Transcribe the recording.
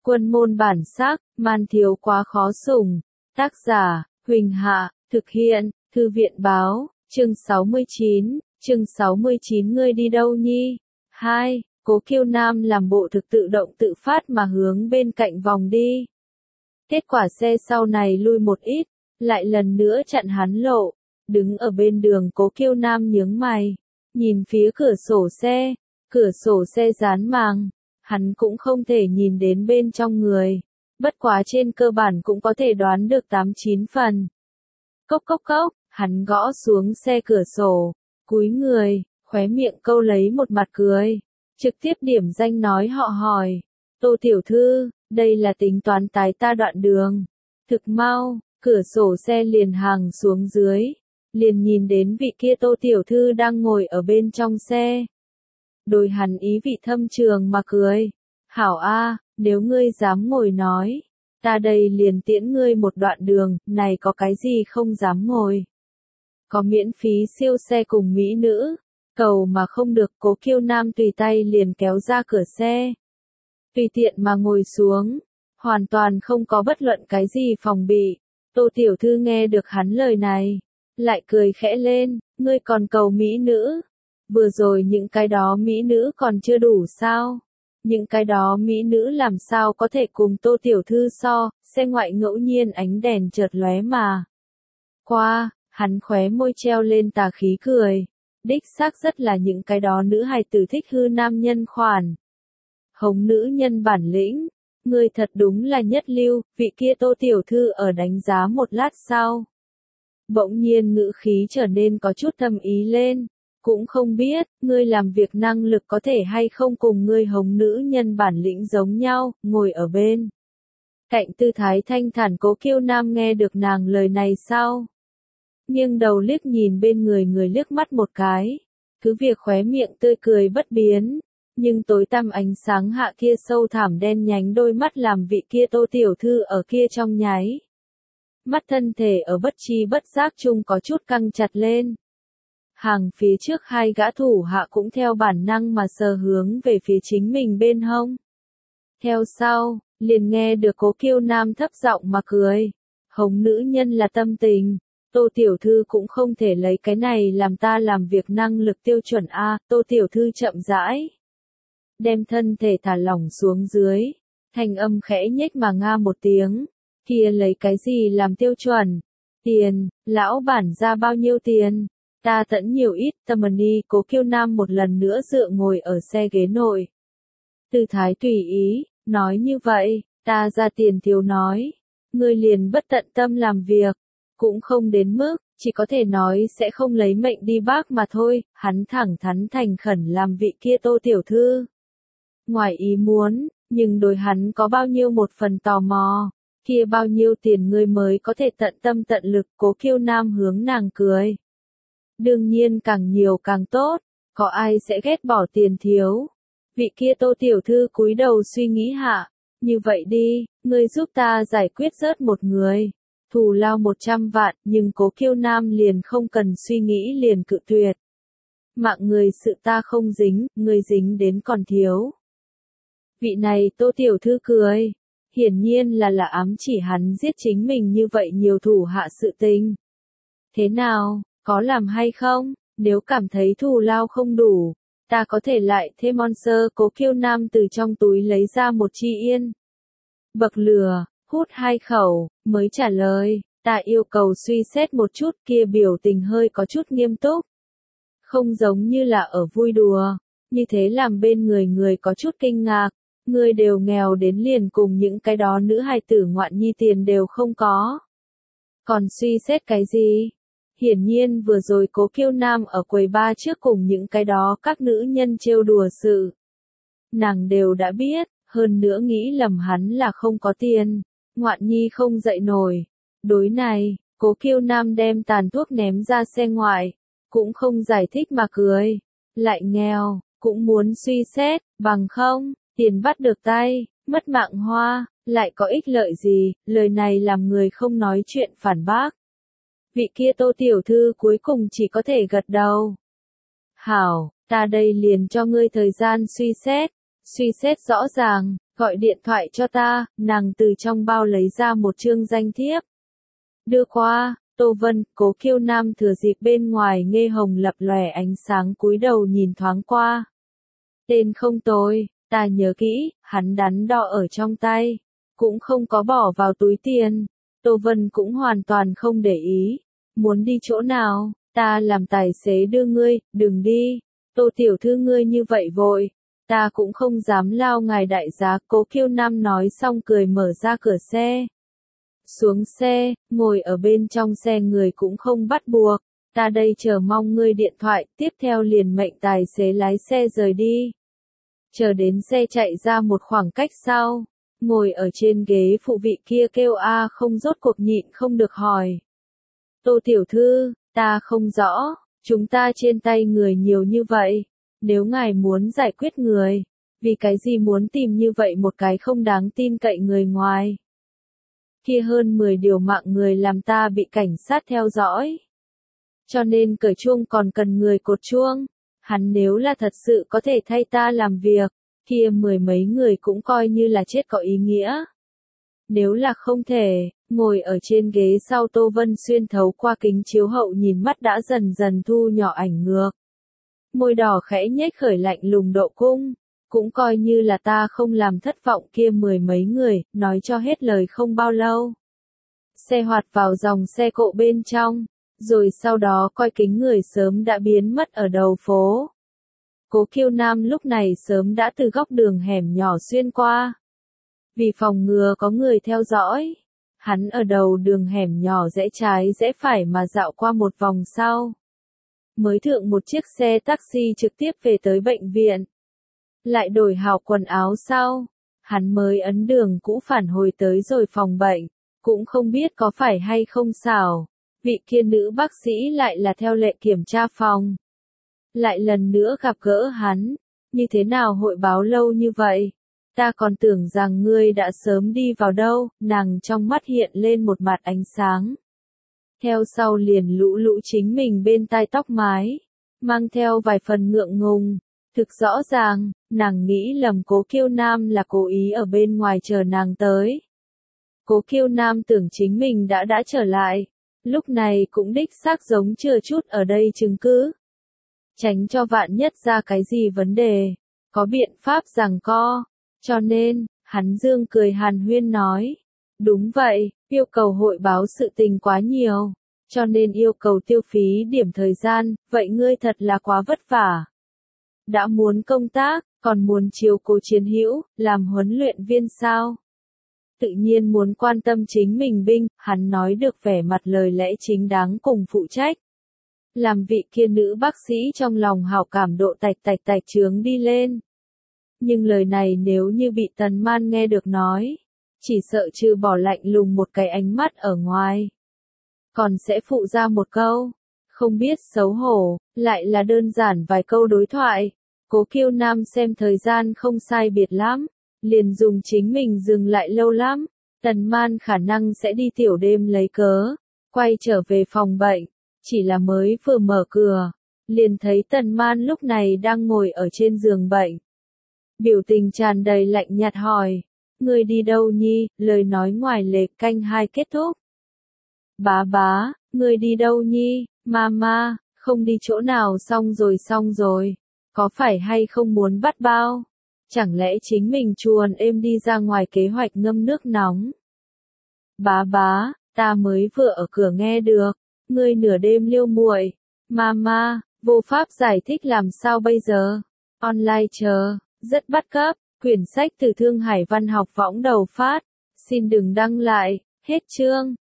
Quân môn bản sắc, man thiếu quá khó sủng. Tác giả, Huỳnh Hạ, thực hiện, Thư viện báo, chương 69, ngươi đi đâu nhi? 2. Cố Kiêu Nam làm bộ thực tự động tự phát mà hướng bên cạnh vòng đi. Kết quả xe sau này lui một ít, lại lần nữa chặn hắn lộ. Đứng ở bên đường Cố Kiêu Nam nhướng mày, nhìn phía cửa sổ xe dán màng. Hắn cũng không thể nhìn đến bên trong người, bất quá trên cơ bản cũng có thể đoán được 8-9 phần. Cốc cốc cốc, hắn gõ xuống xe cửa sổ, cúi người, khóe miệng câu lấy một mặt cười, trực tiếp điểm danh nói họ hỏi, Tô tiểu thư, đây là tính toán tái ta đoạn đường. Thực mau, cửa sổ xe liền hàng xuống dưới, liền nhìn đến vị kia Tô tiểu thư đang ngồi ở bên trong xe. Đôi hắn ý vị thâm trường mà cười. Hảo a, nếu ngươi dám ngồi nói, ta đây liền tiễn ngươi một đoạn đường, này có cái gì không dám ngồi. Có miễn phí siêu xe cùng mỹ nữ, cầu mà không được. Cố Kiêu Nam tùy tay liền kéo ra cửa xe. Tùy tiện mà ngồi xuống, hoàn toàn không có bất luận cái gì phòng bị. Tô tiểu thư nghe được hắn lời này, lại cười khẽ lên, ngươi còn cầu mỹ nữ. Vừa rồi những cái đó mỹ nữ còn chưa đủ sao? Những cái đó mỹ nữ làm sao có thể cùng Tô tiểu thư so, xe ngoại ngẫu nhiên ánh đèn chợt lóe mà. Qua, hắn khóe môi treo lên tà khí cười. Đích xác rất là những cái đó nữ hài tử thích hư nam nhân khoản. Hống nữ nhân bản lĩnh, ngươi thật đúng là nhất lưu, vị kia Tô tiểu thư ở đánh giá một lát sau. Bỗng nhiên ngữ khí trở nên có chút thâm ý lên. Cũng không biết, ngươi làm việc năng lực có thể hay không cùng ngươi hống nữ nhân bản lĩnh giống nhau, ngồi ở bên cạnh tư thái thanh thản Cố Kiêu Nam nghe được nàng lời này sau. Nhưng đầu liếc nhìn bên người liếc mắt một cái, cứ việc khóe miệng tươi cười bất biến, nhưng tối tăm ánh sáng hạ kia sâu thẳm đen nhánh đôi mắt làm vị kia Tô tiểu thư ở kia trong nháy. Mắt thân thể ở bất tri bất giác chung có chút căng chặt lên. Hàng phía trước hai gã thủ hạ cũng theo bản năng mà sờ hướng về phía chính mình bên hông. Theo sau, liền nghe được Cố Kiêu Nam thấp giọng mà cười. Hống nữ nhân là tâm tình, Tô tiểu thư cũng không thể lấy cái này làm ta làm việc năng lực tiêu chuẩn A. Tô tiểu thư chậm rãi, đem thân thể thả lỏng xuống dưới, thanh âm khẽ nhếch mà nga một tiếng. Kia lấy cái gì làm tiêu chuẩn? Tiền, lão bản ra bao nhiêu tiền? Ta tẫn nhiều ít, Tamani. Cố Kiêu Nam một lần nữa dựa ngồi ở xe ghế nội. Tư thái tùy ý, nói như vậy, ta ra tiền thiếu nói. Ngươi liền bất tận tâm làm việc, cũng không đến mức, chỉ có thể nói sẽ không lấy mệnh đi bác mà thôi. Hắn thẳng thắn thành khẩn làm vị kia Tô tiểu thư. Ngoài ý muốn, nhưng đối hắn có bao nhiêu một phần tò mò. Kia bao nhiêu tiền ngươi mới có thể tận tâm tận lực. Cố Kiêu Nam hướng nàng cười. Đương nhiên càng nhiều càng tốt, có ai sẽ ghét bỏ tiền thiếu. Vị kia Tô tiểu thư cúi đầu suy nghĩ hạ, như vậy đi, ngươi giúp ta giải quyết rớt một người, thù lao 100 vạn, nhưng Cố Kiêu Nam liền không cần suy nghĩ liền cự tuyệt. Mạng người sự ta không dính, ngươi dính đến còn thiếu. Vị này Tô tiểu thư cười, hiển nhiên là ám chỉ hắn giết chính mình như vậy nhiều thủ hạ sự tình. Thế nào? Có làm hay không? Nếu cảm thấy thù lao không đủ, ta có thể lại thêm monster. Cố Kiêu Nam từ trong túi lấy ra một chi yên. Bậc lửa, hút 2 khẩu, mới trả lời, ta yêu cầu suy xét một chút. Kia biểu tình hơi có chút nghiêm túc. Không giống như là ở vui đùa, như thế làm bên người có chút kinh ngạc. Ngươi đều nghèo đến liền cùng những cái đó nữ hài tử ngoạn nhi tiền đều không có. Còn suy xét cái gì? Hiển nhiên vừa rồi Cố Kiêu Nam ở quầy bar trước cùng những cái đó các nữ nhân trêu đùa sự. Nàng đều đã biết, hơn nữa nghĩ lầm hắn là không có tiền, ngoạn nhi không dậy nổi. Đối này, Cố Kiêu Nam đem tàn thuốc ném ra xe ngoại, cũng không giải thích mà cười. Lại nghèo, cũng muốn suy xét, bằng không, tiền bắt được tay, mất mạng hoa, lại có ích lợi gì? Lời này làm người không nói chuyện phản bác. Vị kia Tô tiểu thư cuối cùng chỉ có thể gật đầu. Hảo, ta đây liền cho ngươi thời gian suy xét rõ ràng, Gọi điện thoại cho ta, nàng từ trong bao lấy ra một chương danh thiếp. Đưa qua, Tô Vân, Cố Kiêu Nam thừa dịp bên ngoài nghe hồng lập lòe ánh sáng cúi đầu nhìn thoáng qua. Tên không tồi, ta nhớ kỹ, hắn đắn đo ở trong tay, cũng không có bỏ vào túi tiền. Tô Vân cũng hoàn toàn không để ý. Muốn đi chỗ nào, ta làm tài xế đưa ngươi, đừng đi. Tô tiểu thư ngươi như vậy vội, ta cũng không dám lao ngài đại giá. Cố Kiêu Nam nói xong cười mở ra cửa xe. Xuống xe, ngồi ở bên trong xe người cũng không bắt buộc. Ta đây chờ mong ngươi điện thoại, tiếp theo liền mệnh tài xế lái xe rời đi. Chờ đến xe chạy ra một khoảng cách sau, ngồi ở trên ghế phụ vị kia kêu a không rốt cuộc nhịn không được hỏi. Tô tiểu thư, ta không rõ, chúng ta trên tay người nhiều như vậy, nếu ngài muốn giải quyết người, vì cái gì muốn tìm như vậy một cái không đáng tin cậy người ngoài. Kia hơn 10 điều mạng người làm ta bị cảnh sát theo dõi. Cho nên cởi chuông còn cần người cột chuông. Hắn nếu là thật sự có thể thay ta làm việc, kia 10 mấy người cũng coi như là chết có ý nghĩa. Nếu là không thể, ngồi ở trên ghế sau Tô Vân xuyên thấu qua kính chiếu hậu nhìn mắt đã dần dần thu nhỏ ảnh ngược. Môi đỏ khẽ nhếch khởi lạnh lùng độ cung, cũng coi như là ta không làm thất vọng kia 10 mấy người, nói cho hết lời không bao lâu. Xe hoạt vào dòng xe cộ bên trong, rồi sau đó coi kính người sớm đã biến mất ở đầu phố. Cố Kiêu Nam lúc này sớm đã từ góc đường hẻm nhỏ xuyên qua. Vì phòng ngừa có người theo dõi, hắn ở đầu đường hẻm nhỏ rẽ trái rẽ phải mà dạo qua một vòng sau. Mới thượng một chiếc xe taxi trực tiếp về tới bệnh viện. Lại đổi hào quần áo sau, hắn mới ấn đường cũ phản hồi tới rồi phòng bệnh, cũng không biết có phải hay không xảo. Vị kia nữ bác sĩ lại là theo lệ kiểm tra phòng. Lại lần nữa gặp gỡ hắn, như thế nào hội báo lâu như vậy? Ta còn tưởng rằng ngươi đã sớm đi vào đâu, nàng trong mắt hiện lên một mặt ánh sáng. Theo sau liền lũ lũ chính mình bên tai tóc mái, mang theo vài phần ngượng ngùng. Thực rõ ràng, nàng nghĩ lầm Cố Kiêu Nam là cố ý ở bên ngoài chờ nàng tới. Cố Kiêu Nam tưởng chính mình đã trở lại, lúc này cũng đích xác giống chưa chút ở đây chứng cứ. Tránh cho vạn nhất ra cái gì vấn đề, có biện pháp giằng co, cho nên, hắn dương cười hàn huyên nói. Đúng vậy, yêu cầu hội báo sự tình quá nhiều, cho nên yêu cầu tiêu phí điểm thời gian, vậy ngươi thật là quá vất vả. Đã muốn công tác, còn muốn chiếu cố chiến hữu, làm huấn luyện viên sao? Tự nhiên muốn quan tâm chính mình binh, hắn nói được vẻ mặt lời lẽ chính đáng cùng phụ trách. Làm vị kia nữ bác sĩ trong lòng hảo cảm độ tạch chướng đi lên. Nhưng lời này nếu như bị Tần Man nghe được nói, chỉ sợ trừ bỏ lạnh lùng một cái ánh mắt ở ngoài. Còn sẽ phụ ra một câu, không biết xấu hổ, lại là đơn giản vài câu đối thoại. Cố Kiêu Nam xem thời gian không sai biệt lắm, liền dùng chính mình dừng lại lâu lắm. Tần Man khả năng sẽ đi tiểu đêm lấy cớ, quay trở về phòng bệnh, chỉ là mới vừa mở cửa, liền thấy Tần Man lúc này đang ngồi ở trên giường bệnh. Biểu tình tràn đầy lạnh nhạt hỏi, ngươi đi đâu nhi, lời nói ngoài lề canh 2 kết thúc. Bá, ngươi đi đâu nhi, mama, không đi chỗ nào xong rồi, có phải hay không muốn bắt bao? Chẳng lẽ chính mình chuồn êm đi ra ngoài kế hoạch ngâm nước nóng? Bá, ta mới vừa ở cửa nghe được, ngươi nửa đêm liêu muội, mama, vô pháp giải thích làm sao bây giờ? Online chờ, rất bắt cấp, quyển sách từ Thương Hải Văn học võng đầu phát, xin đừng đăng lại, hết chương.